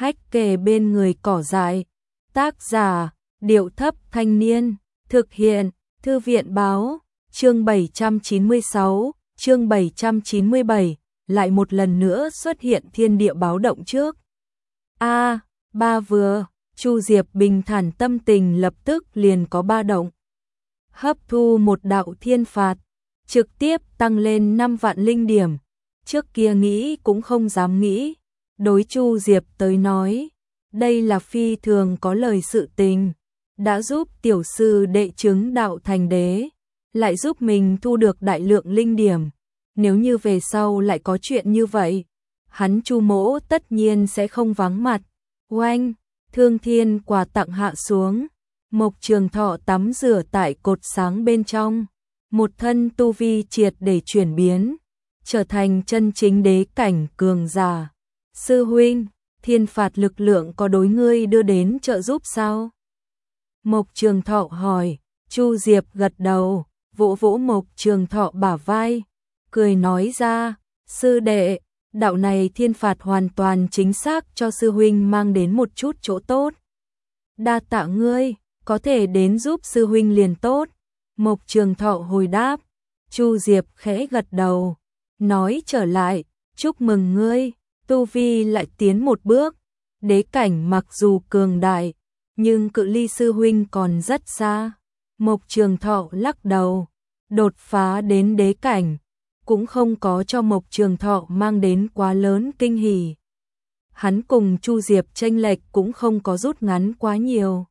Hách kề bên người cỏ dại. Tác giả, Điệu Thấp Thanh Niên. Thực hiện, Thư viện Báo. Chương 796, chương 797, lại một lần nữa xuất hiện thiên địa báo động trước. Ba vừa, Chu Diệp bình thản tâm tình lập tức liền có ba động. Hấp thu một đạo thiên phạt, trực tiếp tăng lên 5 vạn linh điểm. Trước kia nghĩ cũng không dám nghĩ. Đối Chu Diệp tới nói, đây là phi thường có lời sự tình. Đã giúp tiểu sư đệ chứng đạo thành đế, lại giúp mình thu được đại lượng linh điểm. Nếu như về sau lại có chuyện như vậy, hắn Chu mỗ tất nhiên sẽ không vắng mặt. Oanh, thương thiên quà tặng hạ xuống. Mộc Trường Thọ tắm rửa tại cột sáng bên trong. Một thân tu vi triệt để chuyển biến, trở thành chân chính đế cảnh cường giả. Sư huynh, thiên phạt lực lượng có đối ngươi đưa đến trợ giúp sao? Mộc Trường Thọ hỏi. Chu Diệp gật đầu, vỗ vỗ Mộc Trường Thọ bả vai, cười nói ra, sư đệ, đạo này thiên phạt hoàn toàn chính xác cho sư huynh mang đến một chút chỗ tốt. Đa tạ ngươi, có thể đến giúp sư huynh liền tốt. Mộc Trường Thọ hồi đáp. Chu Diệp khẽ gật đầu, nói trở lại, chúc mừng ngươi, tu vi lại tiến một bước. Đế cảnh mặc dù cường đại, nhưng cự ly sư huynh còn rất xa. Mộc Trường Thọ lắc đầu, đột phá đến đế cảnh, cũng không có cho Mộc Trường Thọ mang đến quá lớn kinh hỉ. Hắn cùng Chu Diệp chênh lệch cũng không có rút ngắn quá nhiều.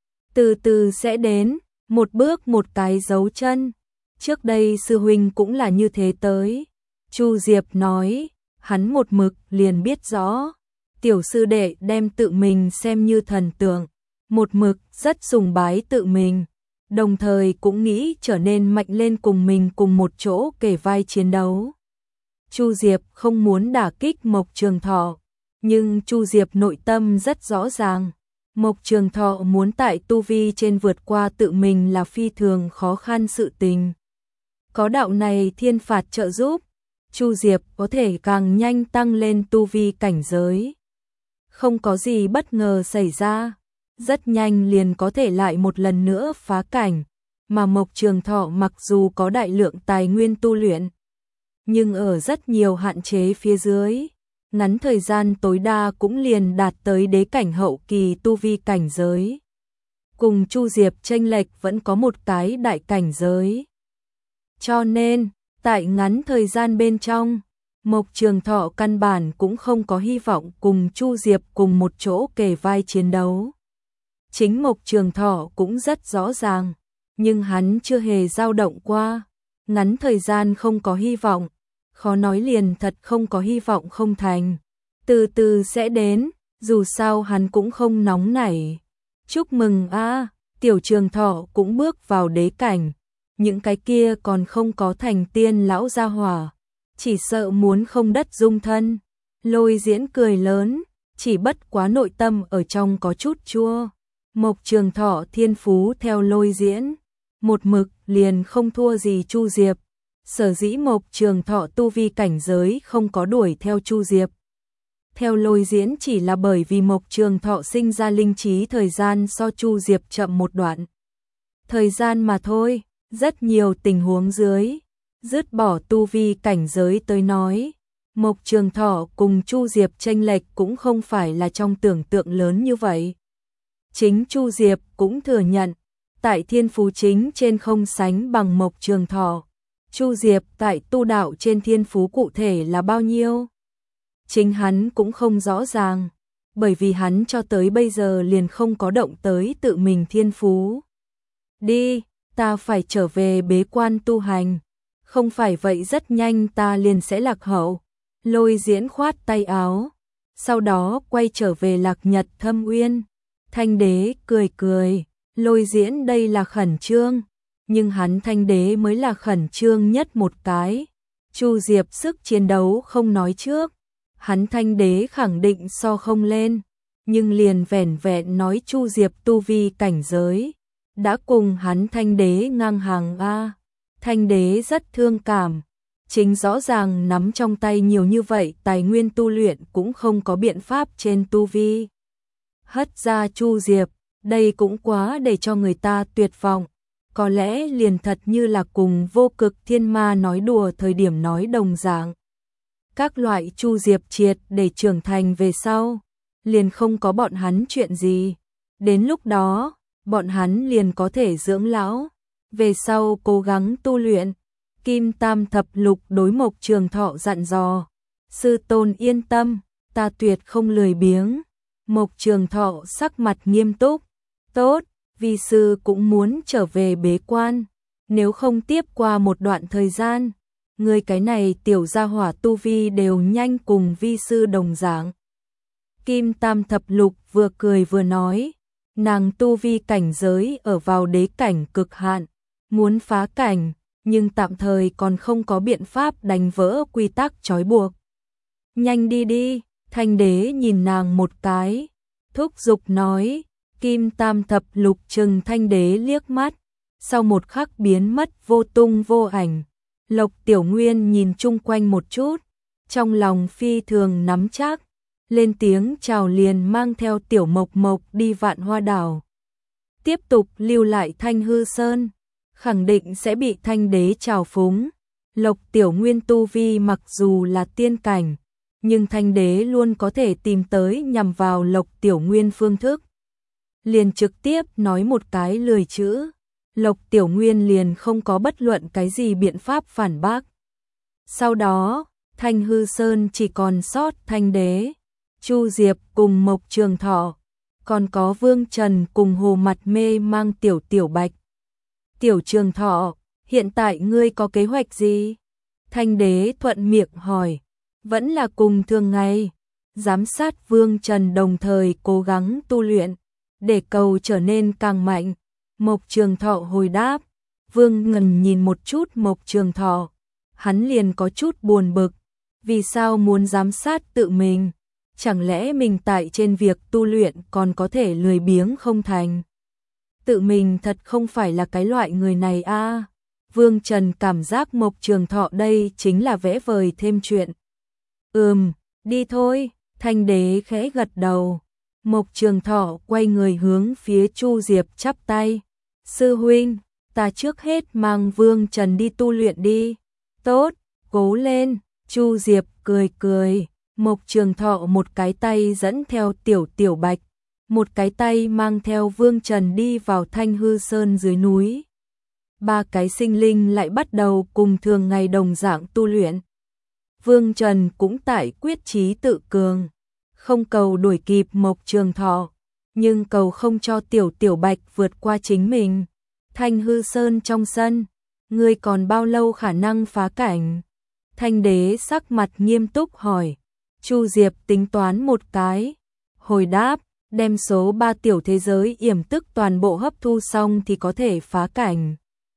Từ từ sẽ đến, một bước một cái dấu chân. Trước đây sư huynh cũng là như thế tới. Chu Diệp nói, hắn một mực liền biết rõ. Tiểu sư đệ đem tự mình xem như thần tượng, một mực rất sùng bái tự mình, đồng thời cũng nghĩ trở nên mạnh lên cùng mình cùng một chỗ kề vai chiến đấu. Chu Diệp không muốn đả kích Mộc Trường Thọ, nhưng Chu Diệp nội tâm rất rõ ràng. Mộc Trường Thọ muốn tại tu vi trên vượt qua tự mình là phi thường khó khăn sự tình. Có đạo này thiên phạt trợ giúp, Chu Diệp có thể càng nhanh tăng lên tu vi cảnh giới. Không có gì bất ngờ xảy ra, rất nhanh liền có thể lại một lần nữa phá cảnh, mà Mộc Trường Thọ mặc dù có đại lượng tài nguyên tu luyện, nhưng ở rất nhiều hạn chế phía dưới, ngắn thời gian tối đa cũng liền đạt tới đế cảnh hậu kỳ tu vi cảnh giới. Cùng Chu Diệp chênh lệch vẫn có một cái đại cảnh giới. Cho nên, tại ngắn thời gian bên trong, Mộc Trường Thọ căn bản cũng không có hy vọng cùng Chu Diệp cùng một chỗ kề vai chiến đấu. Chính Mộc Trường Thọ cũng rất rõ ràng, nhưng hắn chưa hề dao động qua. Ngắn thời gian không có hy vọng, khó nói liền thật không có hy vọng không thành. Từ từ sẽ đến, dù sao hắn cũng không nóng nảy. Chúc mừng Tiểu Trường Thọ cũng bước vào đế cảnh. Những cái kia còn không có thành tiên lão gia hỏa, chỉ sợ muốn không đất dung thân. Lôi Diễn cười lớn, chỉ bất quá nội tâm ở trong có chút chua. Mộc Trường Thọ thiên phú theo Lôi Diễn, một mực liền không thua gì Chu Diệp. Sở dĩ Mộc Trường Thọ tu vi cảnh giới không có đuổi theo Chu Diệp. Theo Lôi Diễn chỉ là bởi vì Mộc Trường Thọ sinh ra linh trí thời gian so Chu Diệp chậm một đoạn thời gian mà thôi. Rất nhiều tình huống dưới, dứt bỏ tu vi cảnh giới tới nói, Mộc Trường Thọ cùng Chu Diệp chênh lệch cũng không phải là trong tưởng tượng lớn như vậy. Chính Chu Diệp cũng thừa nhận, tại thiên phú chính trên không sánh bằng Mộc Trường Thọ. Chu Diệp tại tu đạo trên thiên phú cụ thể là bao nhiêu? Chính hắn cũng không rõ ràng, bởi vì hắn cho tới bây giờ liền không có động tới tự mình thiên phú. Đi, ta phải trở về bế quan tu hành, không phải vậy rất nhanh ta liền sẽ lạc hậu. Lôi Diễn khoát tay áo, sau đó quay trở về Lạc Nhật Thâm Uyên. Thanh đế cười cười, Lôi Diễn đây là khẩn trương, nhưng hắn Thanh đế mới là khẩn trương nhất một cái. Chu Diệp sức chiến đấu không nói trước, hắn Thanh đế khẳng định so không lên, nhưng liền vẻn vẹn nói Chu Diệp tu vi cảnh giới đã cùng hắn Thanh đế ngang hàng Thanh đế rất thương cảm, Chính rõ ràng nắm trong tay nhiều như vậy tài nguyên tu luyện cũng không có biện pháp trên tu vi. Hất ra Chu Diệp, đây cũng quá để cho người ta tuyệt vọng. Có lẽ liền thật như là cùng Vô Cực Thiên Ma nói đùa thời điểm nói đồng dạng. Các loại Chu Diệp triệt để trưởng thành về sau, liền không có bọn hắn chuyện gì. Đến lúc đó, bọn hắn liền có thể dưỡng lão, về sau cố gắng tu luyện. Kim Tam Thập Lục đối Mộc Trường Thọ dặn dò, sư tôn yên tâm, ta tuyệt không lười biếng. Mộc Trường Thọ sắc mặt nghiêm túc, tốt, vi sư cũng muốn trở về bế quan, nếu không tiếp qua một đoạn thời gian, người cái này tiểu gia hỏa tu vi đều nhanh cùng vi sư đồng dạng. Kim Tam Thập Lục vừa cười vừa nói, nàng tu vi cảnh giới ở vào đế cảnh cực hạn, muốn phá cảnh, nhưng tạm thời còn không có biện pháp đánh vỡ quy tắc trói buộc. Nhanh đi đi, Thanh Đế nhìn nàng một cái, thúc giục nói. Kim Tam Thập Lục trừng Thanh Đế liếc mắt, sau một khắc biến mất vô tung vô ảnh. Lộc Tiểu Nguyên nhìn chung quanh một chút, trong lòng phi thường nắm chắc, lên tiếng chào liền mang theo Tiểu Mộc Mộc đi Vạn Hoa Đảo. Tiếp tục lưu lại Thanh Hư Sơn, khẳng định sẽ bị Thanh Đế trào phúng. Lộc Tiểu Nguyên tu vi mặc dù là tiên cảnh, nhưng Thanh Đế luôn có thể tìm tới nhằm vào Lộc Tiểu Nguyên phương thức. Liền trực tiếp nói một cái lười chữ, Lộc Tiểu Nguyên liền không có bất luận cái gì biện pháp phản bác. Sau đó, Thanh Hư Sơn chỉ còn sót Thanh Đế, Chu Diệp cùng Mộc Trường Thọ, còn có Vương Trần cùng Hồ Mặt Mê mang Tiểu Bạch. Tiểu Trường Thọ, hiện tại ngươi có kế hoạch gì? Thanh Đế thuận miệng hỏi, vẫn là cùng thường ngày, giám sát Vương Trần đồng thời cố gắng tu luyện, để cầu trở nên càng mạnh. Mộc Trường Thọ hồi đáp. Vương Ngần nhìn một chút Mộc Trường Thọ, hắn liền có chút buồn bực, vì sao muốn giám sát tự mình, chẳng lẽ mình tại trên việc tu luyện còn có thể lười biếng không thành. Tự mình thật không phải là cái loại người này a. Vương Trần cảm giác Mộc Trường Thọ đây chính là vẽ vời thêm chuyện. Đi thôi, Thanh Đế khẽ gật đầu. Mộc Trường Thọ quay người hướng phía Chu Diệp chắp tay. Sư huynh, ta trước hết mang Vương Trần đi tu luyện đi. Tốt, cố lên, Chu Diệp cười. Mộc Trường Thọ một cái tay dẫn theo Tiểu Bạch, một cái tay mang theo Vương Trần đi vào Thanh Hư Sơn dưới núi. Ba cái sinh linh lại bắt đầu cùng thường ngày đồng dạng tu luyện. Vương Trần cũng tại quyết chí tự cường, không cầu đuổi kịp Mộc Trường Thọ, nhưng cầu không cho Tiểu Bạch vượt qua chính mình. Thanh Hư Sơn trong sân, ngươi còn bao lâu khả năng phá cảnh? Thanh Đế sắc mặt nghiêm túc hỏi. Chu Diệp tính toán một cái, hồi đáp, đem số 3 tiểu thế giới yểm tức toàn bộ hấp thu xong thì có thể phá cảnh.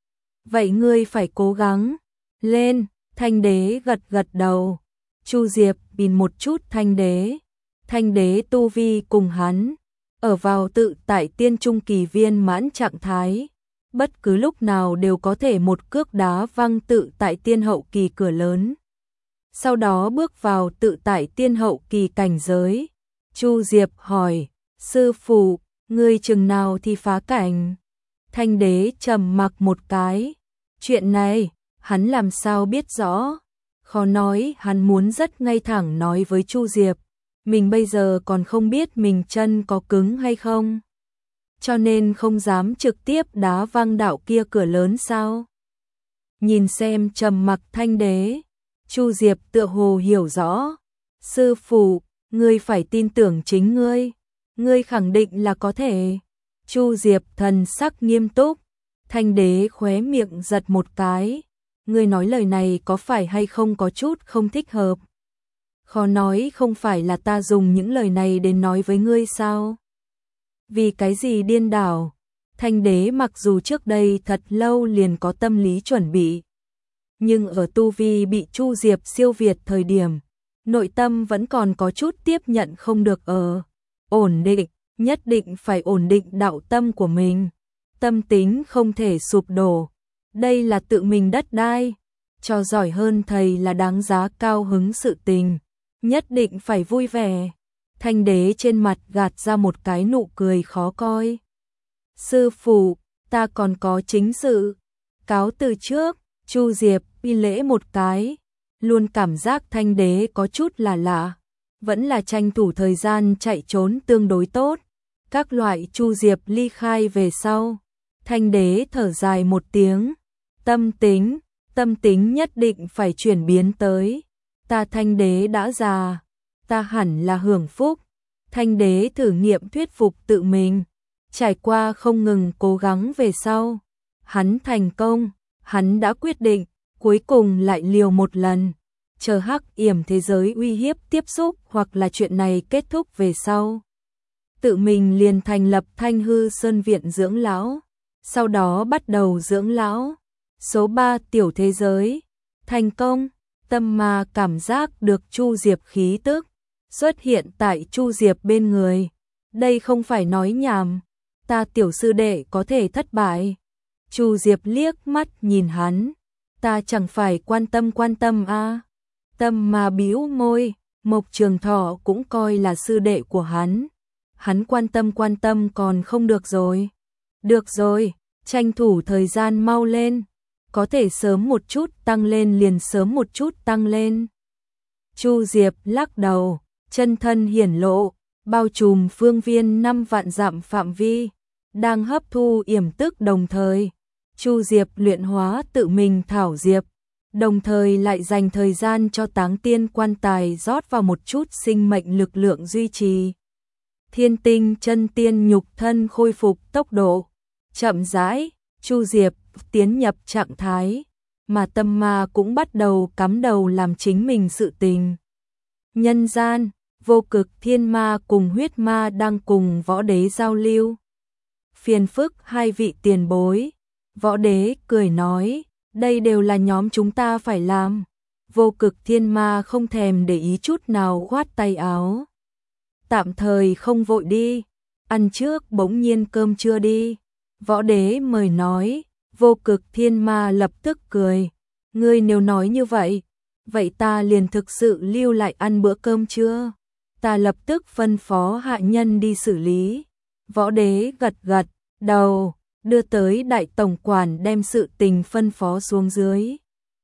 Vậy ngươi phải cố gắng lên. Thanh Đế gật đầu. Chu Diệp nhìn một chút Thanh Đế. Thanh Đế tu vi cùng hắn ở vào tự tại tiên trung kỳ viên mãn trạng thái, bất cứ lúc nào đều có thể một cước đá văng tự tại tiên hậu kỳ cửa lớn, sau đó bước vào tự tại tiên hậu kỳ cảnh giới. Chu Diệp hỏi, sư phụ, ngươi chừng nào thì phá cảnh? Thanh Đế trầm mặc một cái, chuyện này hắn làm sao biết rõ, khó nói. Hắn muốn rất ngay thẳng nói với Chu Diệp, mình bây giờ còn không biết mình chân có cứng hay không, cho nên không dám trực tiếp đá văng đạo kia cửa lớn sao. Nhìn xem trầm mặc Thanh Đế, Chu Diệp tựa hồ hiểu rõ. Sư phụ, ngươi phải tin tưởng chính ngươi, ngươi khẳng định là có thể. Chu Diệp thần sắc nghiêm túc. Thanh Đế khóe miệng giật một cái, ngươi nói lời này có phải hay không có chút không thích hợp? Khó nói không phải là ta dùng những lời này để nói với ngươi sao? Vì cái gì điên đảo? Thanh Đế mặc dù trước đây thật lâu liền có tâm lý chuẩn bị, nhưng ở tu vi bị Chu Diệp siêu việt thời điểm, nội tâm vẫn còn có chút tiếp nhận không được. Ổn định, nhất định phải ổn định đạo tâm của mình, tâm tính không thể sụp đổ, đây là tự mình đất đai. cho giỏi hơn thầy là đáng giá cao hứng sự tình, nhất định phải vui vẻ. Thanh đế trên mặt gạt ra một cái nụ cười khó coi. Sư phụ, ta còn có chính sự. Cáo từ trước, Chu Diệp bi lễ một cái, luôn cảm giác thanh đế có chút là lạ, vẫn là tranh thủ thời gian chạy trốn tương đối tốt. Các loại Chu Diệp ly khai về sau, thanh đế thở dài một tiếng, tâm tính nhất định phải chuyển biến tới. Ta thanh đế đã già, ta hẳn là hưởng phúc. Thanh đế thử nghiệm thuyết phục tự mình, trải qua không ngừng cố gắng về sau. Hắn thành công, hắn đã quyết định, cuối cùng lại liều một lần. Chờ hắc yểm thế giới uy hiếp tiếp xúc hoặc là chuyện này kết thúc về sau. Tự mình liền thành lập Thanh Hư Sơn Viện dưỡng lão, sau đó bắt đầu dưỡng lão. Số 3 tiểu thế giới, thành công, Tâm Ma cảm giác được Chu Diệp khí tức xuất hiện tại Chu Diệp bên người. Đây không phải nói nhảm, ta tiểu sư đệ có thể thất bại. Chu Diệp liếc mắt nhìn hắn, ta chẳng phải quan tâm a. Tâm Ma bĩu môi, Mộc Trường Thọ cũng coi là sư đệ của hắn. Hắn quan tâm còn không được rồi. Được rồi, tranh thủ thời gian mau lên, có thể sớm một chút tăng lên liền sớm một chút tăng lên. Chu Diệp lắc đầu, chân thân hiển lộ, bao trùm phương viên 5 vạn dặm phạm vi, đang hấp thu yểm tức đồng thời. Chu Diệp luyện hóa tự mình thảo diệp, đồng thời lại dành thời gian cho Táng Tiên quan tài rót vào một chút sinh mệnh lực lượng duy trì. Thiên tinh chân tiên nhục thân khôi phục tốc độ chậm rãi, Chu Diệp tiến nhập trạng thái, mà Tâm Ma cũng bắt đầu cắm đầu làm chính mình sự tình. Nhân gian, Vô Cực Thiên Ma cùng Huyết Ma đang cùng Võ Đế giao lưu. Phiền phức hai vị tiền bối. Võ Đế cười nói, đây đều là nhóm chúng ta phải làm. Vô Cực Thiên Ma không thèm để ý chút nào khoát tay áo. Tạm thời không vội đi, ăn trước bỗng nhiên cơm trưa đi. Võ Đế mời nói. Vô Cực Thiên Ma lập tức cười, ngươi nếu nói như vậy, vậy ta liền thực sự lưu lại ăn bữa cơm trưa. Ta lập tức phân phó hạ nhân đi xử lý. Võ Đế gật gật đầu, đưa tới đại tổng quản đem sự tình phân phó xuống dưới.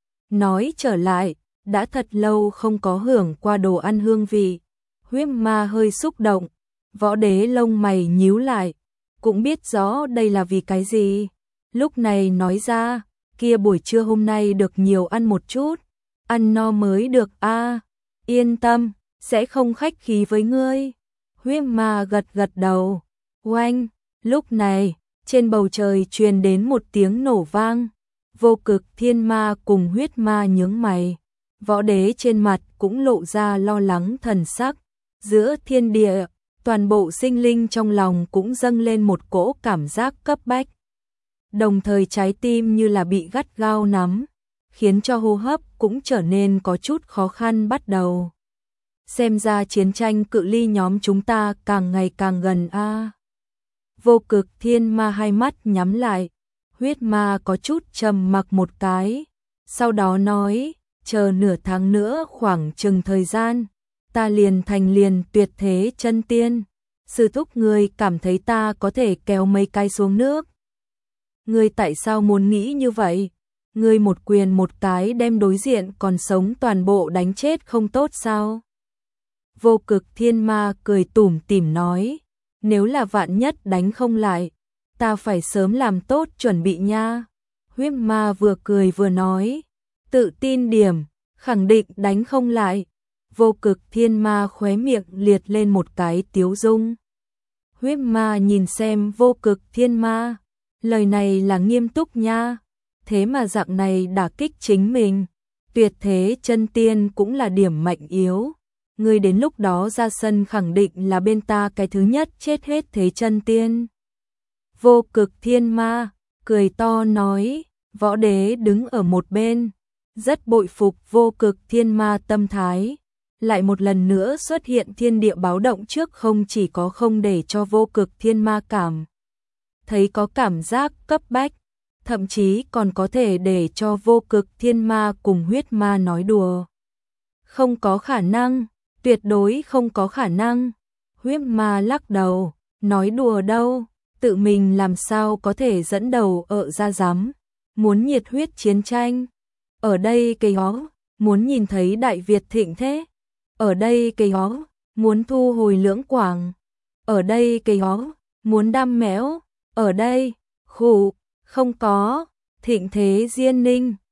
Nói trở lại, đã thật lâu không có hưởng qua đồ ăn hương vị. Huyết Ma hơi xúc động, Võ Đế lông mày nhíu lại, cũng biết rõ đây là vì cái gì. Lúc này nói ra, kia buổi trưa hôm nay được nhiều ăn một chút, ăn no mới được a. Yên tâm, sẽ không khách khí với ngươi. Huyết Ma gật gật đầu. Oanh, lúc này, trên bầu trời truyền đến một tiếng nổ vang. Vô Cực Thiên Ma cùng Huyết Ma nhướng mày. Võ Đế trên mặt cũng lộ ra lo lắng thần sắc. Giữa thiên địa, toàn bộ sinh linh trong lòng cũng dâng lên một cỗ cảm giác cấp bách. Đồng thời trái tim như là bị gắt gao nắm, khiến cho hô hấp cũng trở nên có chút khó khăn bắt đầu. Xem ra chiến tranh cự ly nhóm chúng ta càng ngày càng gần a. Vô Cực Thiên Ma hai mắt nhắm lại, Huyết Ma có chút trầm mặc một cái, sau đó nói, chờ nửa tháng nữa khoảng chừng thời gian, ta liền thành liền tuyệt thế chân tiên. Sư thúc ngươi cảm thấy ta có thể kéo mấy cái xuống nước. Ngươi tại sao muốn nghĩ như vậy? Ngươi một quyền một cái đem đối diện còn sống toàn bộ đánh chết không tốt sao? Vô Cực Thiên Ma cười tủm tỉm nói, nếu là vạn nhất đánh không lại, ta phải sớm làm tốt chuẩn bị nha. Huyết Ma vừa cười vừa nói, tự tin điểm, khẳng định đánh không lại. Vô Cực Thiên Ma khóe miệng liệt lên một cái tiếu dung. Huyết Ma nhìn xem Vô Cực Thiên Ma, lời này là nghiêm túc nha, thế mà dạng này đả kích chính mình, tuyệt thế chân tiên cũng là điểm mạnh yếu. Ngươi đến lúc đó ra sân khẳng định là bên ta cái thứ nhất chết hết thế chân tiên. Vô Cực Thiên Ma cười to nói, Võ Đế đứng ở một bên, rất bội phục Vô Cực Thiên Ma tâm thái. Lại một lần nữa xuất hiện thiên địa báo động trước, không chỉ có không để cho Vô Cực Thiên Ma cảm thấy có cảm giác cấp bách, thậm chí còn có thể để cho Vô Cực Thiên Ma cùng huyết ma nói đùa. Không có khả năng, tuyệt đối không có khả năng. Huyết ma lắc đầu, nói đùa đâu, tự mình làm sao có thể dẫn đầu ra dám, muốn nhiệt huyết chiến tranh. Ở đây cây hó, muốn nhìn thấy Đại Việt thịnh thế. Ở đây cây hó, muốn thu hồi Lưỡng Quảng. Ở đây cây hó, muốn đam mẽo. Ở đây, khủ, không có, thịnh thế Diên Ninh.